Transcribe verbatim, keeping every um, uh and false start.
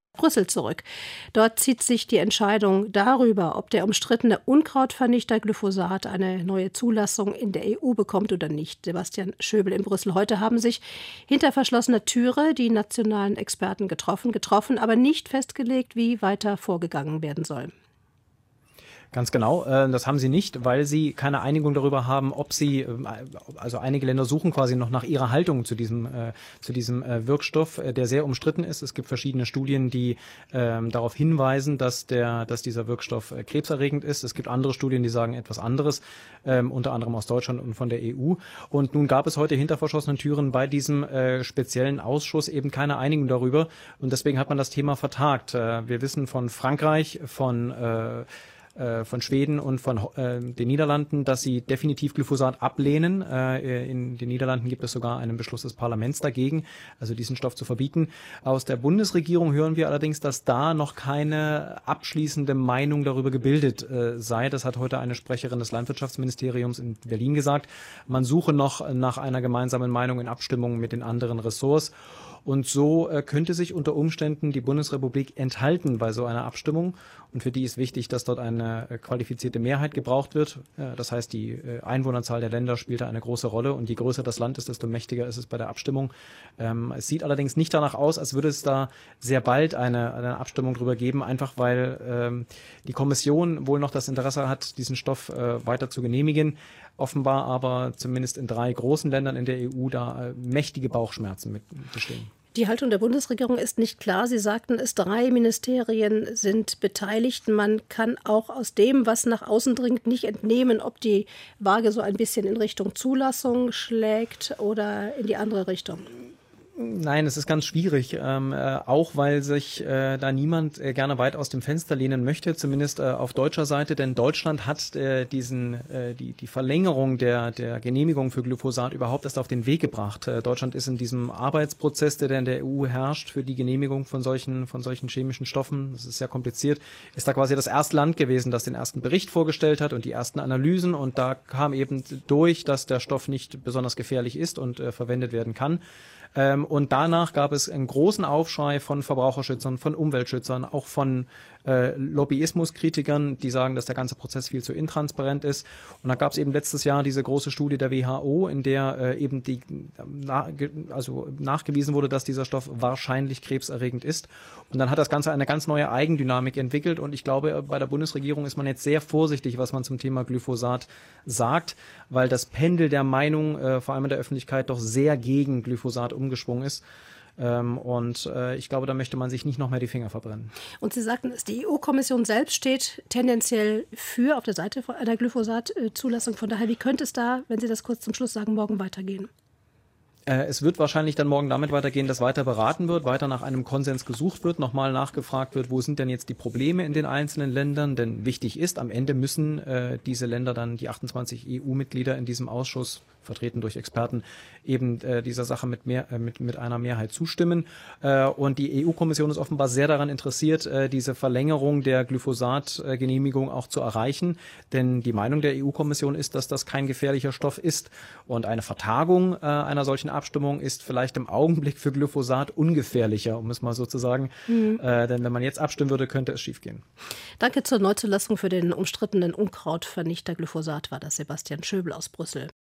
Brüssel zurück. Dort zieht sich die Entscheidung darüber, ob der umstrittene Unkrautvernichter Glyphosat eine neue Zulassung in der E U bekommt oder nicht. Sebastian Schöbel in Brüssel. Heute haben sich hinter verschlossener Türe die nationalen Experten getroffen, getroffen, aber nicht festgelegt, wie weiter vorgegangen werden soll. Ganz genau, das haben sie nicht, weil sie keine Einigung darüber haben, ob sie, also einige Länder suchen quasi noch nach ihrer Haltung zu diesem, zu diesem Wirkstoff, der sehr umstritten ist. Es gibt verschiedene Studien, die ähm, darauf hinweisen, dass, der, dass dieser Wirkstoff krebserregend ist. Es gibt andere Studien, die sagen etwas anderes, ähm, unter anderem aus Deutschland und von der E U. Und nun gab es heute hinter verschlossenen Türen bei diesem äh, speziellen Ausschuss eben keine Einigung darüber. Und deswegen hat man das Thema vertagt. Äh, wir wissen von Frankreich, von äh, von Schweden und von äh, den Niederlanden, dass sie definitiv Glyphosat ablehnen. Äh, in den Niederlanden gibt es sogar einen Beschluss des Parlaments dagegen, also diesen Stoff zu verbieten. Aus der Bundesregierung hören wir allerdings, dass da noch keine abschließende Meinung darüber gebildet äh, sei. Das hat heute eine Sprecherin des Landwirtschaftsministeriums in Berlin gesagt. Man suche noch nach einer gemeinsamen Meinung in Abstimmung mit den anderen Ressorts. Und so äh, könnte sich unter Umständen die Bundesrepublik enthalten bei so einer Abstimmung. Und für die ist wichtig, dass dort eine äh, qualifizierte Mehrheit gebraucht wird. Äh, das heißt, die äh, Einwohnerzahl der Länder spielt da eine große Rolle. Und je größer das Land ist, desto mächtiger ist es bei der Abstimmung. Ähm, es sieht allerdings nicht danach aus, als würde es da sehr bald eine, eine Abstimmung drüber geben, einfach weil ähm, die Kommission wohl noch das Interesse hat, diesen Stoff äh, weiter zu genehmigen. Offenbar aber zumindest in drei großen Ländern in der E U da äh, mächtige Bauchschmerzen mit bestehen. Die Haltung der Bundesregierung ist nicht klar. Sie sagten es, drei Ministerien sind beteiligt. Man kann auch aus dem, was nach außen dringt, nicht entnehmen, ob die Waage so ein bisschen in Richtung Zulassung schlägt oder in die andere Richtung. Nein, es ist ganz schwierig, ähm, äh, auch weil sich äh, da niemand äh, gerne weit aus dem Fenster lehnen möchte, zumindest äh, auf deutscher Seite, denn Deutschland hat äh, diesen äh, die die Verlängerung der der Genehmigung für Glyphosat überhaupt erst auf den Weg gebracht. Äh, Deutschland ist in diesem Arbeitsprozess, der in der E U herrscht, für die Genehmigung von solchen von solchen chemischen Stoffen, das ist sehr kompliziert, ist da quasi das erste Land gewesen, das den ersten Bericht vorgestellt hat und die ersten Analysen, und da kam eben durch, dass der Stoff nicht besonders gefährlich ist und äh, verwendet werden kann. Ähm, und danach gab es einen großen Aufschrei von Verbraucherschützern, von Umweltschützern, auch von äh, Lobbyismuskritikern, die sagen, dass der ganze Prozess viel zu intransparent ist. Und dann gab es eben letztes Jahr diese große Studie der W H O, in der äh, eben die, na, also nachgewiesen wurde, dass dieser Stoff wahrscheinlich krebserregend ist. Und dann hat das Ganze eine ganz neue Eigendynamik entwickelt. Und ich glaube, bei der Bundesregierung ist man jetzt sehr vorsichtig, was man zum Thema Glyphosat sagt, weil das Pendel der Meinung, äh, vor allem in der Öffentlichkeit, doch sehr gegen Glyphosat umgeschwungen ist. Ähm, und äh, ich glaube, da möchte man sich nicht noch mehr die Finger verbrennen. Und Sie sagten es, die E U-Kommission selbst steht tendenziell für auf der Seite einer Glyphosat-Zulassung. Von daher, wie könnte es da, wenn Sie das kurz zum Schluss sagen, morgen weitergehen? Es wird wahrscheinlich dann morgen damit weitergehen, dass weiter beraten wird, weiter nach einem Konsens gesucht wird, nochmal nachgefragt wird, wo sind denn jetzt die Probleme in den einzelnen Ländern. Denn wichtig ist, am Ende müssen äh, diese Länder dann, die achtundzwanzig E U-Mitglieder in diesem Ausschuss, vertreten durch Experten, eben äh, dieser Sache mit, mehr, äh, mit, mit einer Mehrheit zustimmen. Äh, und die E U-Kommission ist offenbar sehr daran interessiert, äh, diese Verlängerung der Glyphosat-Genehmigung auch zu erreichen. Denn die Meinung der E U-Kommission ist, dass das kein gefährlicher Stoff ist. Und eine Vertagung äh, einer solchen Abstimmung ist vielleicht im Augenblick für Glyphosat ungefährlicher, um es mal so zu sagen. Mhm. Äh, denn wenn man jetzt abstimmen würde, könnte es schiefgehen. Danke zur Neuzulassung für den umstrittenen Unkrautvernichter Glyphosat, war das Sebastian Schöbel aus Brüssel.